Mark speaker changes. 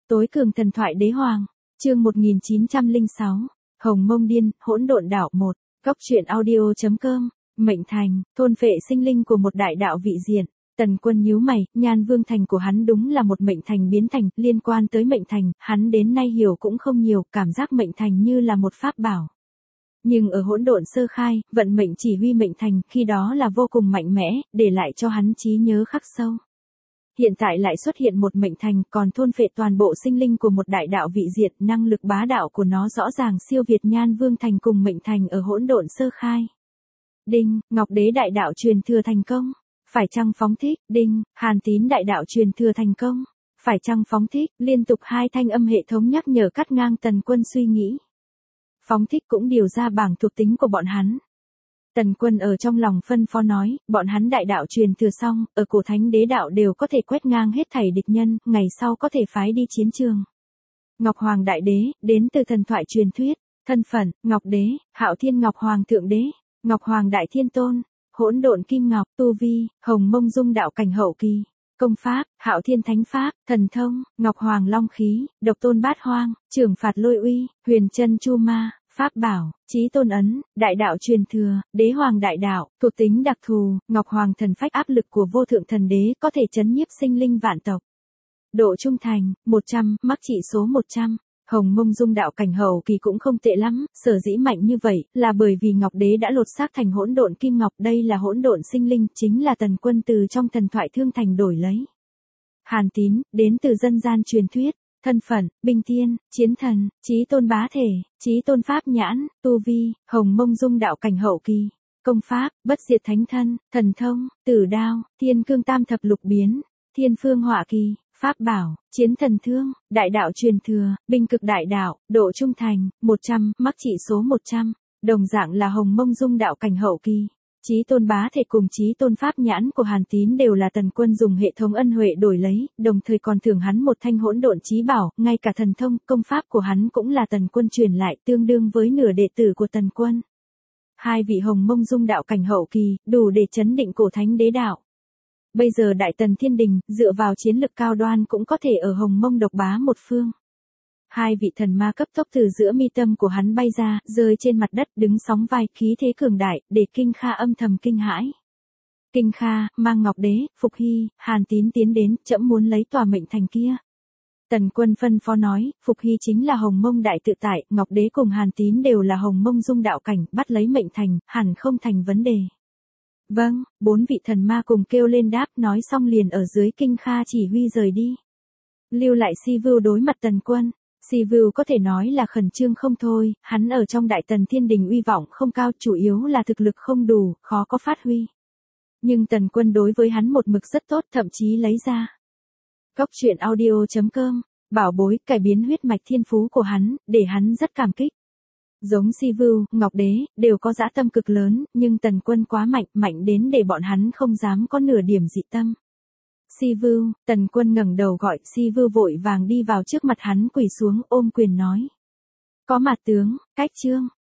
Speaker 1: Tối cường thần thoại đế hoàng, chương 1906, Hồng Mông Điên, hỗn độn đảo 1, góc truyện audio.com, mệnh thành, thôn phệ sinh linh của một đại đạo vị diện. Tần Quân nhíu mày, Nhan Vương thành của hắn đúng là một mệnh thành biến thành, liên quan tới mệnh thành, hắn đến nay hiểu cũng không nhiều, cảm giác mệnh thành như là một pháp bảo. Nhưng ở hỗn độn sơ khai, vận mệnh chỉ huy mệnh thành, khi đó là vô cùng mạnh mẽ, để lại cho hắn trí nhớ khắc sâu. Hiện tại lại xuất hiện một mệnh thành, còn thôn phệ toàn bộ sinh linh của một đại đạo vị diệt, năng lực bá đạo của nó rõ ràng siêu việt Nhan Vương thành cùng mệnh thành ở hỗn độn sơ khai. Đinh, Ngọc Đế đại đạo truyền thừa thành công. Phải chăng phóng thích? Đinh, Hàn Tín đại đạo truyền thừa thành công. Phải chăng phóng thích? Liên tục hai thanh âm hệ thống nhắc nhở cắt ngang Tần Quân suy nghĩ. Phóng thích cũng điều ra bảng thuộc tính của bọn hắn. Tần Quân ở trong lòng phân phó nói, bọn hắn đại đạo truyền thừa xong, ở cổ thánh đế đạo đều có thể quét ngang hết thảy địch nhân, ngày sau có thể phái đi chiến trường. Ngọc Hoàng đại đế, đến từ thần thoại truyền thuyết, thân phận, Ngọc Đế, Hạo Thiên Ngọc Hoàng thượng đế, Ngọc Hoàng đại thiên tôn, hỗn độn kim ngọc, tu vi, Hồng Mông Dung đạo cảnh hậu kỳ, công pháp, Hạo Thiên Thánh pháp, thần thông, Ngọc Hoàng long khí, độc tôn bát hoang, trường phạt lôi uy, huyền chân chu ma. Pháp bảo, chí tôn ấn, đại đạo truyền thừa, đế hoàng đại đạo, thuộc tính đặc thù, Ngọc Hoàng thần phách áp lực của vô thượng thần đế có thể chấn nhiếp sinh linh vạn tộc. Độ trung thành, 100, mắc trị số 100. Hồng Mông Dung đạo cảnh hậu kỳ cũng không tệ lắm, sở dĩ mạnh như vậy, là bởi vì Ngọc Đế đã lột xác thành hỗn độn kim ngọc, đây là hỗn độn sinh linh, chính là Tần Quân từ trong thần thoại thương thành đổi lấy. Hàn Tín, đến từ dân gian truyền thuyết. Thân phận, binh tiên, chiến thần, chí tôn bá thể, chí tôn pháp nhãn, tu vi, Hồng Mông Dung đạo cảnh hậu kỳ, công pháp, bất diệt thánh thân, thần thông, tử đao, thiên cương tam thập lục biến, thiên phương họa kỳ, pháp bảo, chiến thần thương, đại đạo truyền thừa, binh cực đại đạo, độ trung thành, 100, mắc trị số 100, đồng dạng là Hồng Mông Dung đạo cảnh hậu kỳ. Chí tôn bá thể cùng chí tôn pháp nhãn của Hàn Tín đều là Tần Quân dùng hệ thống ân huệ đổi lấy, đồng thời còn thưởng hắn một thanh hỗn độn chí bảo, ngay cả thần thông, công pháp của hắn cũng là Tần Quân truyền lại, tương đương với nửa đệ tử của Tần Quân. Hai vị Hồng Mông Dung đạo cảnh hậu kỳ, đủ để chấn định cổ thánh đế đạo. Bây giờ Đại Tần Thiên Đình, dựa vào chiến lực cao đoan cũng có thể ở Hồng Mông độc bá một phương. Hai vị thần ma cấp tốc từ giữa mi tâm của hắn bay ra, rơi trên mặt đất đứng sóng vai, khí thế cường đại, để Kinh Kha âm thầm kinh hãi. Kinh Kha, mang Ngọc Đế, Phục Hy, Hàn Tín tiến đến, trẫm muốn lấy tòa mệnh thành kia. Tần Quân phân phó nói, Phục Hy chính là Hồng Mông đại tự tại, Ngọc Đế cùng Hàn Tín đều là Hồng Mông Dung đạo cảnh, bắt lấy mệnh thành, hẳn không thành vấn đề. Vâng, bốn vị thần ma cùng kêu lên đáp, nói xong liền ở dưới Kinh Kha chỉ huy rời đi. Lưu lại Si Vưu đối mặt Tần Quân. Si Vưu có thể nói là khẩn trương không thôi, hắn ở trong Đại Tần Thiên Đình uy vọng không cao, chủ yếu là thực lực không đủ, khó có phát huy. Nhưng Tần Quân đối với hắn một mực rất tốt, thậm chí lấy ra. Góc truyện audio.com, bảo bối, cải biến huyết mạch thiên phú của hắn, để hắn rất cảm kích. Giống Si Vưu, Ngọc Đế, đều có dã tâm cực lớn, nhưng Tần Quân quá mạnh, mạnh đến để bọn hắn không dám có nửa điểm dị tâm. Si Vưu, Tần Quân ngẩng đầu gọi, Si Vưu vội vàng đi vào trước mặt hắn quỳ xuống ôm quyền nói. Có mặt tướng, cách trương,